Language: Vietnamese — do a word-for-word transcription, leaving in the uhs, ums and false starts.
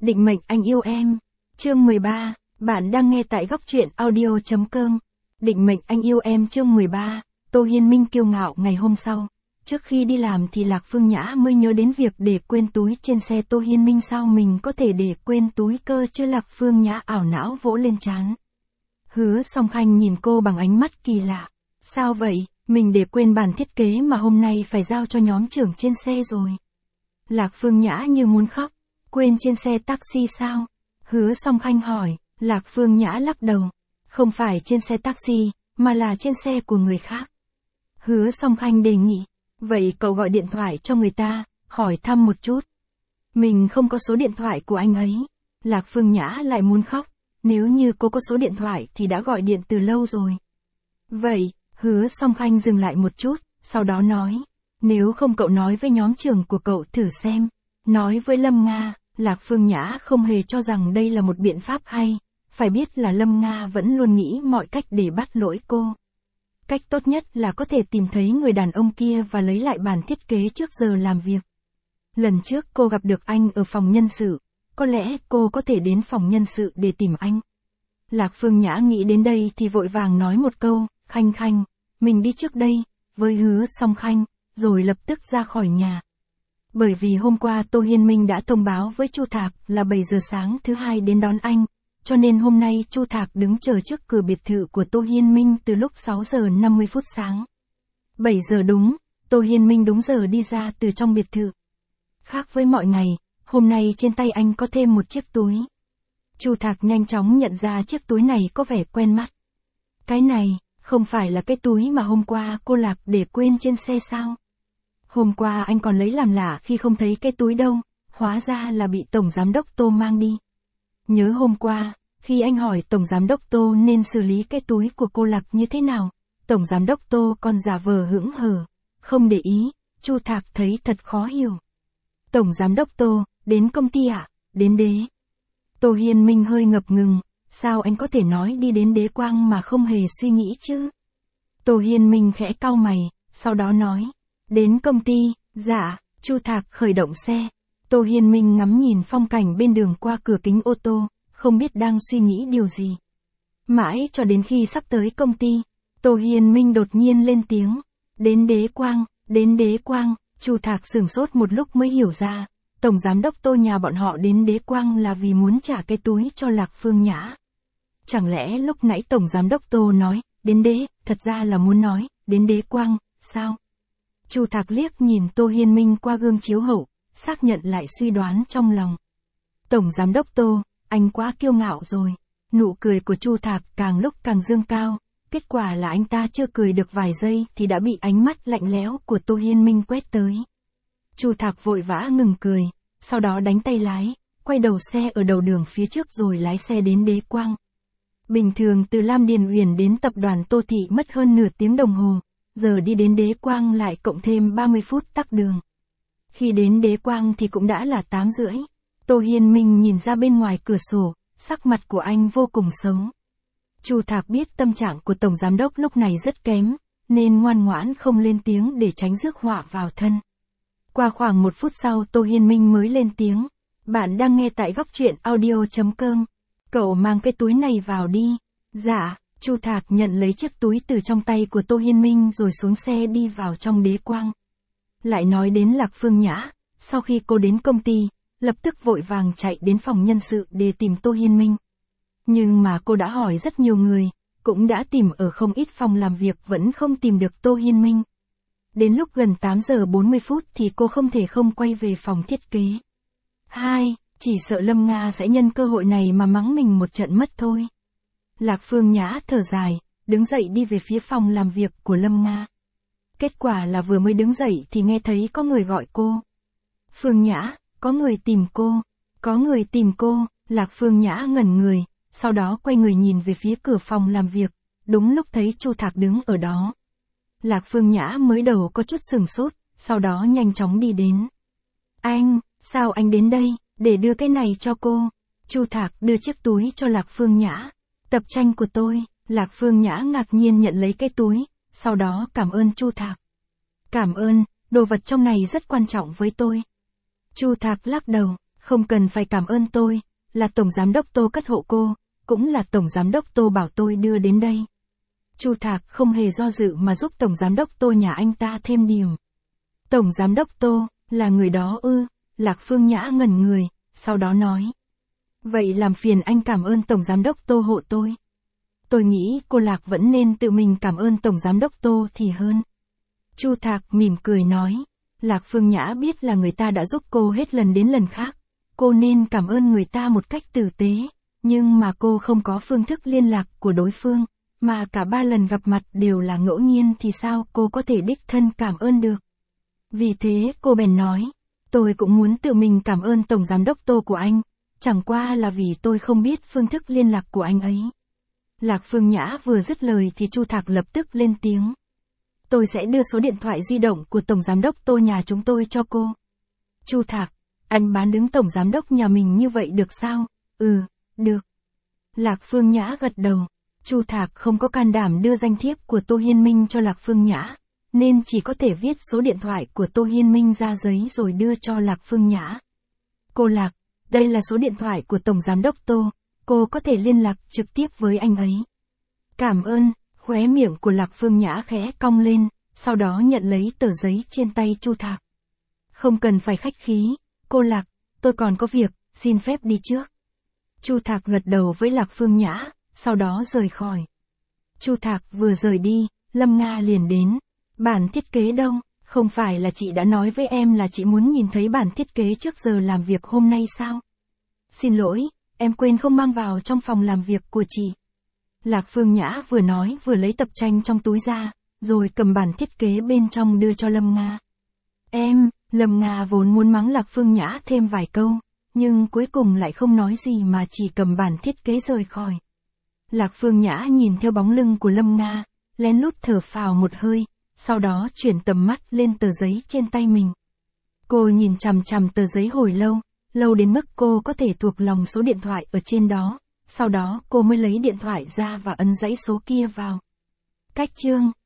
Định mệnh anh yêu em. Chương mười ba, bạn đang nghe tại góc truyện audio chấm com. Định mệnh anh yêu em chương mười ba, Tô Hiên Minh kiêu ngạo ngày hôm sau. Trước khi đi làm thì Lạc Phương Nhã mới nhớ đến việc để quên túi trên xe Tô Hiên Minh, sao mình có thể để quên túi cơ chứ? Lạc Phương Nhã ảo não vỗ lên trán. Hứa Song Khanh nhìn cô bằng ánh mắt kỳ lạ. Sao vậy, mình để quên bản thiết kế mà hôm nay phải giao cho nhóm trưởng trên xe rồi. Lạc Phương Nhã như muốn khóc. Quên trên xe taxi sao? Hứa Song Khanh hỏi. Lạc Phương Nhã lắc đầu. Không phải trên xe taxi, mà là trên xe của người khác. Hứa Song Khanh đề nghị. Vậy cậu gọi điện thoại cho người ta, hỏi thăm một chút. Mình không có số điện thoại của anh ấy. Lạc Phương Nhã lại muốn khóc. Nếu như cô có số điện thoại thì đã gọi điện từ lâu rồi. Vậy, Hứa Song Khanh dừng lại một chút, sau đó nói. Nếu không cậu nói với nhóm trưởng của cậu thử xem. Nói với Lâm Nga. Lạc Phương Nhã không hề cho rằng đây là một biện pháp hay. Phải biết là Lâm Nga vẫn luôn nghĩ mọi cách để bắt lỗi cô. Cách tốt nhất là có thể tìm thấy người đàn ông kia và lấy lại bản thiết kế trước giờ làm việc. Lần trước cô gặp được anh ở phòng nhân sự. Có lẽ cô có thể đến phòng nhân sự để tìm anh. Lạc Phương Nhã nghĩ đến đây thì vội vàng nói một câu. Khanh Khanh, mình đi trước đây, với Hứa Song Khanh, rồi lập tức ra khỏi nhà. Bởi vì hôm qua Tô Hiên Minh đã thông báo với Chu Thạc là bảy giờ sáng thứ hai đến đón anh, cho nên hôm nay Chu Thạc đứng chờ trước cửa biệt thự của Tô Hiên Minh từ lúc sáu giờ năm mươi phút sáng. bảy giờ đúng, Tô Hiên Minh đúng giờ đi ra từ trong biệt thự. Khác với mọi ngày, hôm nay trên tay anh có thêm một chiếc túi. Chu Thạc nhanh chóng nhận ra chiếc túi này có vẻ quen mắt. Cái này, không phải là cái túi mà hôm qua cô Lạc để quên trên xe sao? Hôm qua anh còn lấy làm lạ khi không thấy cái túi đâu, hóa ra là bị Tổng Giám đốc Tô mang đi. Nhớ hôm qua, khi anh hỏi Tổng Giám đốc Tô nên xử lý cái túi của cô Lạc như thế nào, Tổng Giám đốc Tô còn giả vờ hững hờ, không để ý. Chu Thạc thấy thật khó hiểu. Tổng Giám đốc Tô, đến công ty ạ? À? Đến đế. Tô Hiên Minh hơi ngập ngừng, sao anh có thể nói đi đến Đế Quang mà không hề suy nghĩ chứ? Tô Hiên Minh khẽ cau mày, sau đó nói. Đến công ty, dạ. Chu Thạc khởi động xe. Tô Hiên Minh ngắm nhìn phong cảnh bên đường qua cửa kính ô tô, không biết đang suy nghĩ điều gì. Mãi cho đến khi sắp tới công ty, Tô Hiên Minh đột nhiên lên tiếng. Đến Đế Quang, đến Đế Quang. Chu Thạc sửng sốt một lúc mới hiểu ra, Tổng Giám đốc Tô nhà bọn họ đến Đế Quang là vì muốn trả cái túi cho Lạc Phương Nhã. Chẳng lẽ lúc nãy Tổng Giám đốc Tô nói, đến Đế, thật ra là muốn nói, đến Đế Quang, sao? Chu Thạc liếc nhìn Tô Hiên Minh qua gương chiếu hậu, xác nhận lại suy đoán trong lòng. Tổng Giám đốc Tô, anh quá kiêu ngạo rồi. Nụ cười của Chu Thạc càng lúc càng dương cao, kết quả là anh ta chưa cười được vài giây thì đã bị ánh mắt lạnh lẽo của Tô Hiên Minh quét tới. Chu Thạc vội vã ngừng cười, sau đó đánh tay lái, quay đầu xe ở đầu đường phía trước rồi lái xe đến Đế Quang. Bình thường từ Lam Điền Uyển đến tập đoàn Tô Thị mất hơn nửa tiếng đồng hồ, giờ đi đến Đế Quang lại cộng thêm ba mươi phút tắc đường. Khi đến Đế Quang thì cũng đã là tám rưỡi. Tô Hiên Minh nhìn ra bên ngoài cửa sổ, sắc mặt của anh vô cùng xấu. Chu Thạc biết tâm trạng của Tổng Giám đốc lúc này rất kém, nên ngoan ngoãn không lên tiếng để tránh rước họa vào thân. Qua khoảng một phút sau Tô Hiên Minh mới lên tiếng. Bạn đang nghe tại góc truyện audio chấm com. Cậu mang cái túi này vào đi. Dạ. Chu Thạc nhận lấy chiếc túi từ trong tay của Tô Hiên Minh rồi xuống xe đi vào trong Đế Quang. Lại nói đến Lạc Phương Nhã, sau khi cô đến công ty, lập tức vội vàng chạy đến phòng nhân sự để tìm Tô Hiên Minh. Nhưng mà cô đã hỏi rất nhiều người, cũng đã tìm ở không ít phòng làm việc vẫn không tìm được Tô Hiên Minh. Đến lúc gần tám giờ bốn mươi phút thì cô không thể không quay về phòng thiết kế. Hai, chỉ sợ Lâm Nga sẽ nhân cơ hội này mà mắng mình một trận mất thôi. Lạc Phương Nhã thở dài, đứng dậy đi về phía phòng làm việc của Lâm Nga. Kết quả là vừa mới đứng dậy thì nghe thấy có người gọi cô. Phương Nhã, có người tìm cô, có người tìm cô. Lạc Phương Nhã ngẩn người, sau đó quay người nhìn về phía cửa phòng làm việc, đúng lúc thấy Chu Thạc đứng ở đó. Lạc Phương Nhã mới đầu có chút sửng sốt, sau đó nhanh chóng đi đến. Anh, sao anh đến đây, để đưa cái này cho cô. Chu Thạc đưa chiếc túi cho Lạc Phương Nhã. Tập tranh của tôi. Lạc Phương Nhã ngạc nhiên nhận lấy cái túi, sau đó cảm ơn Chu Thạc. Cảm ơn, đồ vật trong này rất quan trọng với tôi. Chu Thạc lắc đầu, Không cần phải cảm ơn tôi, là Tổng Giám đốc Tô cất hộ cô, cũng là Tổng Giám đốc Tô bảo tôi đưa đến đây. Chu Thạc không hề do dự mà giúp Tổng Giám đốc Tô nhà anh ta thêm điểm. Tổng Giám đốc Tô, là người đó ư? Lạc Phương Nhã ngẩn người, sau đó nói. Vậy làm phiền anh cảm ơn Tổng Giám đốc Tô hộ tôi. Tôi nghĩ cô Lạc vẫn nên tự mình cảm ơn Tổng Giám đốc Tô thì hơn. Chu Thạc mỉm cười nói. Lạc Phương Nhã biết là người ta đã giúp cô hết lần đến lần khác. Cô nên cảm ơn người ta một cách tử tế. Nhưng mà cô không có phương thức liên lạc của đối phương. Mà cả ba lần gặp mặt đều là ngẫu nhiên thì sao cô có thể đích thân cảm ơn được. Vì thế cô bèn nói. Tôi cũng muốn tự mình cảm ơn Tổng Giám đốc Tô của anh. Chẳng qua là vì tôi không biết phương thức liên lạc của anh ấy. Lạc Phương Nhã vừa dứt lời thì Chu Thạc lập tức lên tiếng. Tôi sẽ đưa số điện thoại di động của Tổng Giám đốc Tô nhà chúng tôi cho cô. Chu Thạc, anh bán đứng Tổng Giám đốc nhà mình như vậy được sao? Ừ, được. Lạc Phương Nhã gật đầu. Chu Thạc không có can đảm đưa danh thiếp của Tô Hiên Minh cho Lạc Phương Nhã, nên chỉ có thể viết số điện thoại của Tô Hiên Minh ra giấy rồi đưa cho Lạc Phương Nhã. Cô Lạc, đây là số điện thoại của Tổng Giám đốc Tô, cô có thể liên lạc trực tiếp với anh ấy. Cảm ơn, khóe miệng của Lạc Phương Nhã khẽ cong lên, sau đó nhận lấy tờ giấy trên tay Chu Thạc. Không cần phải khách khí, cô Lạc, tôi còn có việc, xin phép đi trước. Chu Thạc gật đầu với Lạc Phương Nhã, sau đó rời khỏi. Chu Thạc vừa rời đi, Lâm Nga liền đến. Bản thiết kế đâu? Không phải là chị đã nói với em là chị muốn nhìn thấy bản thiết kế trước giờ làm việc hôm nay sao? Xin lỗi, em quên không mang vào trong phòng làm việc của chị. Lạc Phương Nhã vừa nói vừa lấy tập tranh trong túi ra, rồi cầm bản thiết kế bên trong đưa cho Lâm Nga. Em, Lâm Nga vốn muốn mắng Lạc Phương Nhã thêm vài câu, nhưng cuối cùng lại không nói gì mà chỉ cầm bản thiết kế rời khỏi. Lạc Phương Nhã nhìn theo bóng lưng của Lâm Nga, lén lút thở phào một hơi, sau đó chuyển tầm mắt lên tờ giấy trên tay mình. Cô nhìn chằm chằm tờ giấy hồi lâu, lâu đến mức cô có thể thuộc lòng số điện thoại ở trên đó, sau đó cô mới lấy điện thoại ra và ấn dãy số kia vào. Cách chương